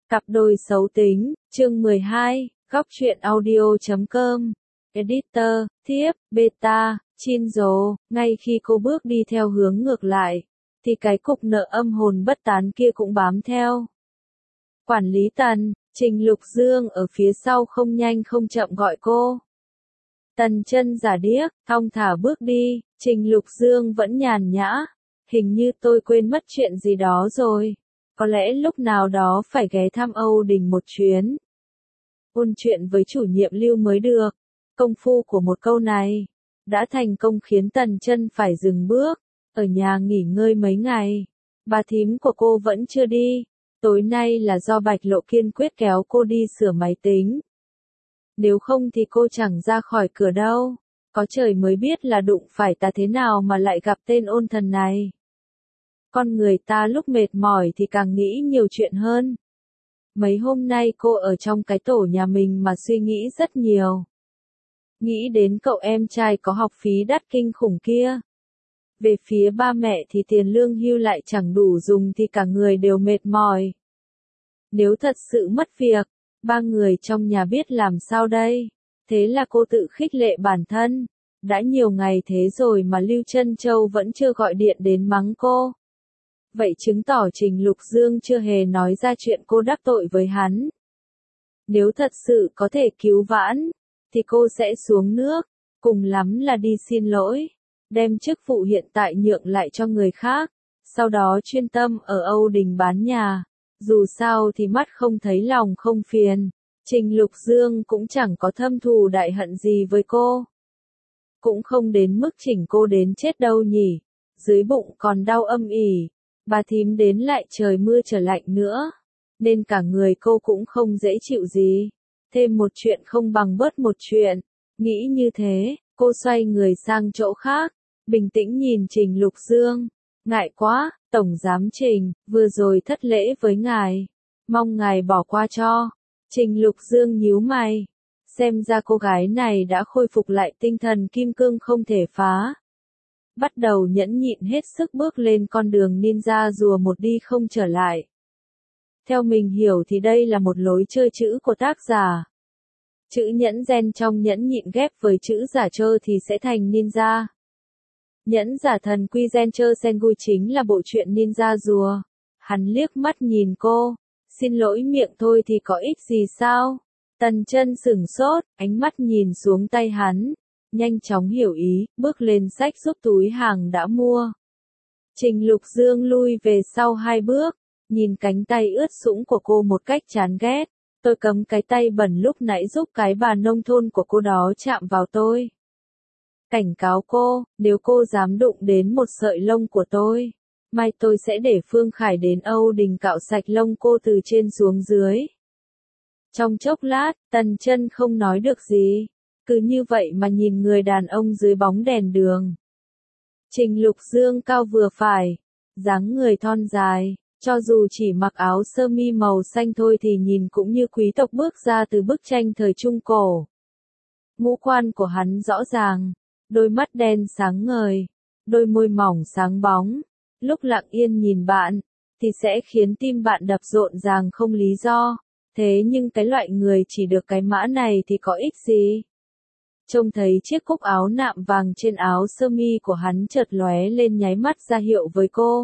Cặp đôi xấu tính, chương 12, góc truyện audio.com. Editor, thiếp, beta, Chinzo, ngay khi cô bước đi theo hướng ngược lại, thì cái cục nợ âm hồn bất tán kia cũng bám theo. Quản lý Tần, Trình Lục Dương ở phía sau không nhanh không chậm gọi cô. Tần chân giả điếc, thong thả bước đi, Trình Lục Dương vẫn nhàn nhã. Hình như tôi quên mất chuyện gì đó rồi. Có lẽ lúc nào đó phải ghé thăm Âu Đình một chuyến. Ôn chuyện với chủ nhiệm Lưu mới được. Công phu của một câu này đã thành công khiến Tần chân phải dừng bước, ở nhà nghỉ ngơi mấy ngày. Bà thím của cô vẫn chưa đi. Tối nay là do Bạch Lộ kiên quyết kéo cô đi sửa máy tính. Nếu không thì cô chẳng ra khỏi cửa đâu. Có trời mới biết là đụng phải ta thế nào mà lại gặp tên ôn thần này. Con người ta lúc mệt mỏi thì càng nghĩ nhiều chuyện hơn. Mấy hôm nay cô ở trong cái tổ nhà mình mà suy nghĩ rất nhiều. Nghĩ đến cậu em trai có học phí đắt kinh khủng kia. Về phía ba mẹ thì tiền lương hưu lại chẳng đủ dùng thì cả người đều mệt mỏi. Nếu thật sự mất việc, ba người trong nhà biết làm sao đây? Thế là cô tự khích lệ bản thân. Đã nhiều ngày thế rồi mà Lưu Trân Châu vẫn chưa gọi điện đến mắng cô. Vậy chứng tỏ Trình Lục Dương chưa hề nói ra chuyện cô đắc tội với hắn. Nếu thật sự có thể cứu vãn, thì cô sẽ xuống nước, cùng lắm là đi xin lỗi, đem chức vụ hiện tại nhượng lại cho người khác, sau đó chuyên tâm ở Âu Đình bán nhà. Dù sao thì mắt không thấy lòng không phiền, Trình Lục Dương cũng chẳng có thâm thù đại hận gì với cô. Cũng không đến mức chỉnh cô đến chết đâu nhỉ, dưới bụng còn đau âm ỉ. Bà thím đến lại trời mưa trở lạnh nữa, nên cả người cô cũng không dễ chịu gì. Thêm một chuyện không bằng bớt một chuyện. Nghĩ như thế, cô xoay người sang chỗ khác, bình tĩnh nhìn Trình Lục Dương. Ngại quá, Tổng Giám Trình, vừa rồi thất lễ với ngài. Mong ngài bỏ qua cho. Trình Lục Dương nhíu mày. Xem ra cô gái này đã khôi phục lại tinh thần kim cương không thể phá. Bắt đầu nhẫn nhịn hết sức bước lên con đường ninja rùa một đi không trở lại. Theo mình hiểu thì đây là một lối chơi chữ của tác giả. Chữ nhẫn gen trong nhẫn nhịn ghép với chữ giả trơ thì sẽ thành ninja. Nhẫn giả thần quy gen trơ Sengu chính là bộ truyện ninja rùa. Hắn liếc mắt nhìn cô. Xin lỗi miệng thôi thì có ích gì sao? Tần chân sửng sốt, ánh mắt nhìn xuống tay hắn. Nhanh chóng hiểu ý, bước lên xách giúp túi hàng đã mua. Trình Lục Dương lui về sau 2 bước, nhìn cánh tay ướt sũng của cô một cách chán ghét. Tôi cấm cái tay bẩn lúc nãy giúp cái bà nông thôn của cô đó chạm vào tôi. Cảnh cáo cô, nếu cô dám đụng đến một sợi lông của tôi, mai tôi sẽ để Phương Khải đến Âu Đình cạo sạch lông cô từ trên xuống dưới. Trong chốc lát, Tần chân không nói được gì. Cứ như vậy mà nhìn người đàn ông dưới bóng đèn đường. Trình Lục Dương cao vừa phải, dáng người thon dài, cho dù chỉ mặc áo sơ mi màu xanh thôi thì nhìn cũng như quý tộc bước ra từ bức tranh thời Trung Cổ. Ngũ quan của hắn rõ ràng, đôi mắt đen sáng ngời, đôi môi mỏng sáng bóng, lúc lặng yên nhìn bạn, thì sẽ khiến tim bạn đập rộn ràng không lý do. Thế nhưng cái loại người chỉ được cái mã này thì có ích gì? Trông thấy chiếc cúc áo nạm vàng trên áo sơ mi của hắn chợt lóe lên nháy mắt ra hiệu với cô.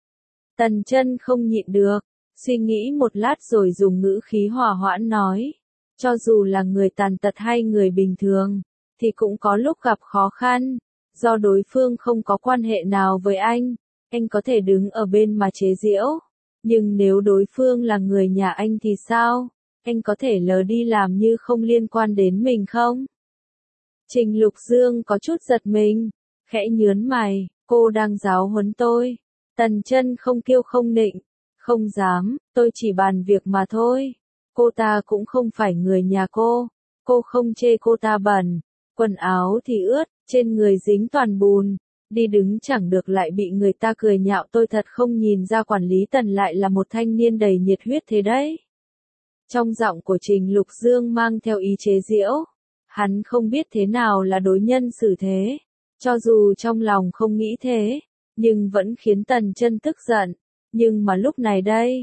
Tần chân không nhịn được, suy nghĩ một lát rồi dùng ngữ khí hòa hoãn nói. Cho dù là người tàn tật hay người bình thường, thì cũng có lúc gặp khó khăn. Do đối phương không có quan hệ nào với anh có thể đứng ở bên mà chế giễu. Nhưng nếu đối phương là người nhà anh thì sao? Anh có thể lờ đi làm như không liên quan đến mình không? Trình Lục Dương có chút giật mình, khẽ nhớn mày, cô đang giáo huấn tôi. Tần chân không kiêu không nịnh, không dám, tôi chỉ bàn việc mà thôi. Cô ta cũng không phải người nhà cô không chê cô ta bẩn, quần áo thì ướt, trên người dính toàn bùn, đi đứng chẳng được lại bị người ta cười nhạo. Tôi thật không nhìn ra quản lý Tần lại là một thanh niên đầy nhiệt huyết thế đấy. Trong giọng của Trình Lục Dương mang theo ý chế giễu. Hắn không biết thế nào là đối nhân xử thế, cho dù trong lòng không nghĩ thế, nhưng vẫn khiến Tần chân tức giận. Nhưng mà lúc này đây,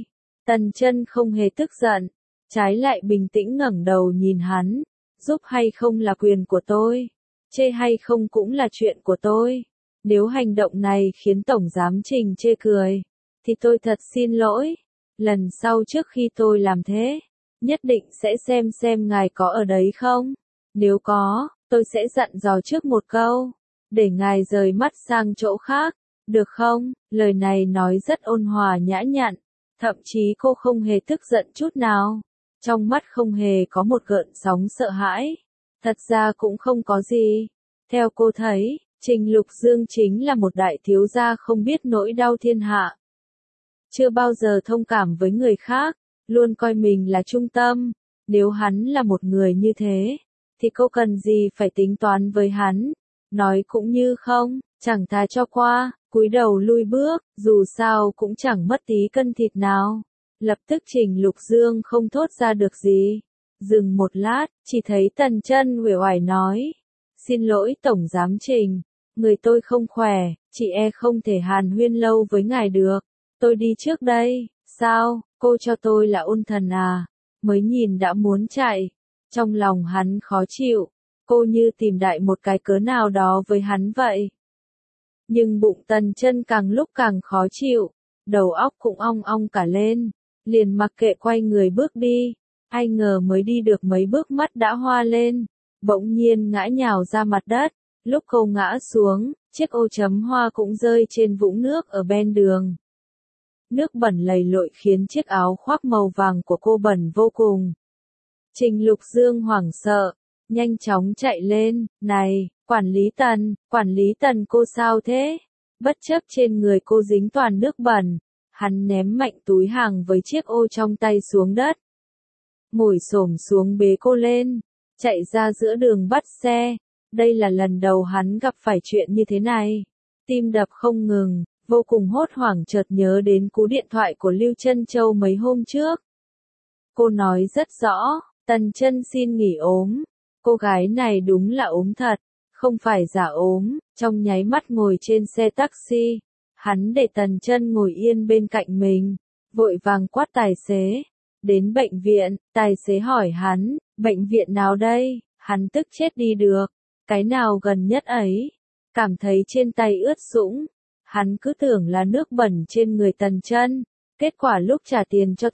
Tần Chân không hề tức giận, trái lại bình tĩnh ngẩng đầu nhìn hắn, giúp hay không là quyền của tôi, chê hay không cũng là chuyện của tôi. Nếu hành động này khiến Tổng Giám Trình chê cười, thì tôi thật xin lỗi. Lần sau trước khi tôi làm thế, nhất định sẽ xem ngài có ở đấy không. Nếu có, tôi sẽ dặn dò trước một câu, để ngài rời mắt sang chỗ khác, được không? Lời này nói rất ôn hòa nhã nhặn, thậm chí cô không hề tức giận chút nào. Trong mắt không hề có một gợn sóng sợ hãi. Thật ra cũng không có gì. Theo cô thấy, Trình Lục Dương chính là một đại thiếu gia không biết nỗi đau thiên hạ. Chưa bao giờ thông cảm với người khác, luôn coi mình là trung tâm. Nếu hắn là một người như thế, thì cô cần gì phải tính toán với hắn. Nói cũng như không, chẳng thà cho qua, cúi đầu lui bước, dù sao cũng chẳng mất tí cân thịt nào. Lập tức Trình Lục Dương không thốt ra được gì. Dừng một lát, chỉ thấy Tần Chân uể oải nói. Xin lỗi Tổng Giám Trình, người tôi không khỏe, chị e không thể hàn huyên lâu với ngài được. Tôi đi trước đây. Sao, cô cho tôi là ôn thần à? Mới nhìn đã muốn chạy. Trong lòng hắn khó chịu, cô như tìm đại một cái cớ nào đó với hắn vậy. Nhưng bụng Tần Chân càng lúc càng khó chịu, đầu óc cũng ong ong cả lên, liền mặc kệ quay người bước đi. Ai ngờ mới đi được mấy bước mắt đã hoa lên, bỗng nhiên ngã nhào ra mặt đất. Lúc cô ngã xuống, chiếc ô chấm hoa cũng rơi trên vũng nước ở bên đường. Nước bẩn lầy lội khiến chiếc áo khoác màu vàng của cô bẩn vô cùng. Trình Lục Dương hoảng sợ, nhanh chóng chạy lên. Này, quản lý Tần cô sao thế? Bất chấp trên người cô dính toàn nước bẩn, hắn ném mạnh túi hàng với chiếc ô trong tay xuống đất. Ngồi xổm xuống bế cô lên, chạy ra giữa đường bắt xe. Đây là lần đầu hắn gặp phải chuyện như thế này. Tim đập không ngừng, vô cùng hốt hoảng chợt nhớ đến cú điện thoại của Lưu Trân Châu mấy hôm trước. Cô nói rất rõ, Tần Chân xin nghỉ ốm. Cô gái này đúng là ốm thật, không phải giả ốm. Trong nháy mắt ngồi trên xe taxi, hắn để Tần Chân ngồi yên bên cạnh mình, vội vàng quát tài xế. Đến bệnh viện, tài xế hỏi hắn, bệnh viện nào đây? Hắn tức chết đi được, cái nào gần nhất ấy? Cảm thấy trên tay ướt sũng, hắn cứ tưởng là nước bẩn trên người Tần Chân. Kết quả lúc trả tiền cho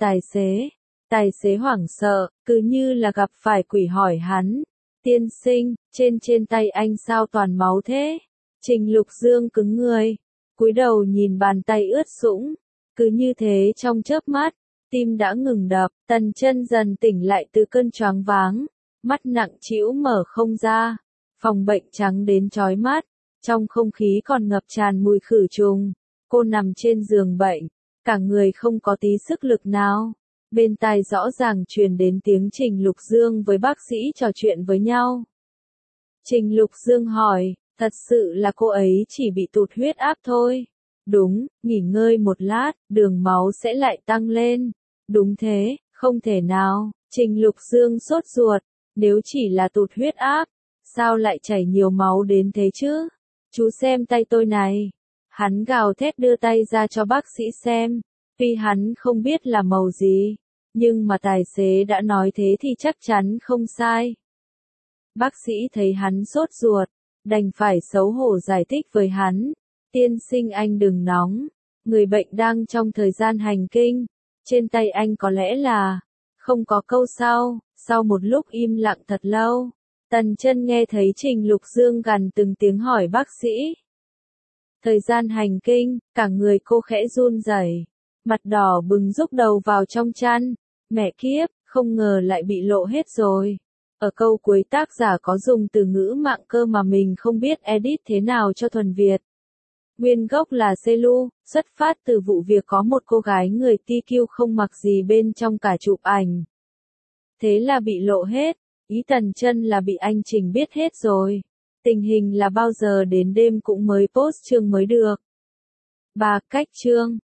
tài xế hoảng sợ, cứ như là gặp phải quỷ hỏi hắn. Tiên sinh, trên tay anh sao toàn máu thế? Trình Lục Dương cứng người, cúi đầu nhìn bàn tay ướt sũng. Cứ như thế trong chớp mắt, tim đã ngừng đập. Tần Chân dần tỉnh lại từ cơn choáng váng, mắt nặng trĩu mở không ra. Phòng bệnh trắng đến chói mắt, trong không khí còn ngập tràn mùi khử trùng. Cô nằm trên giường bệnh, cả người không có tí sức lực nào. Bên tai rõ ràng truyền đến tiếng Trình Lục Dương với bác sĩ trò chuyện với nhau. Trình Lục Dương hỏi, thật sự là cô ấy chỉ bị tụt huyết áp thôi. Đúng, nghỉ ngơi một lát, đường máu sẽ lại tăng lên. Đúng thế, không thể nào. Trình Lục Dương sốt ruột, nếu chỉ là tụt huyết áp, sao lại chảy nhiều máu đến thế chứ? Chú xem tay tôi này. Hắn gào thét đưa tay ra cho bác sĩ xem. Tuy hắn không biết là màu gì, nhưng mà tài xế đã nói thế thì chắc chắn không sai. Bác sĩ thấy hắn sốt ruột, đành phải xấu hổ giải thích với hắn. Tiên sinh anh đừng nóng, người bệnh đang trong thời gian hành kinh. Trên tay anh có lẽ là không có câu sau. Sau một lúc im lặng thật lâu, Tần Chân nghe thấy Trình Lục Dương gằn từng tiếng hỏi bác sĩ. Thời gian hành kinh, cả người cô khẽ run rẩy, mặt đỏ bừng rúc đầu vào trong chăn. Mẹ kiếp, không ngờ lại bị lộ hết rồi. Ở câu cuối tác giả có dùng từ ngữ mạng cơ mà mình không biết edit thế nào cho thuần Việt. Nguyên gốc là Celu, xuất phát từ vụ việc có một cô gái người TQ không mặc gì bên trong cả chụp ảnh. Thế là bị lộ hết, ý Tần Chân là bị anh Trình biết hết rồi. Tình hình là bao giờ đến đêm cũng mới post chương mới được. 3. Cách chương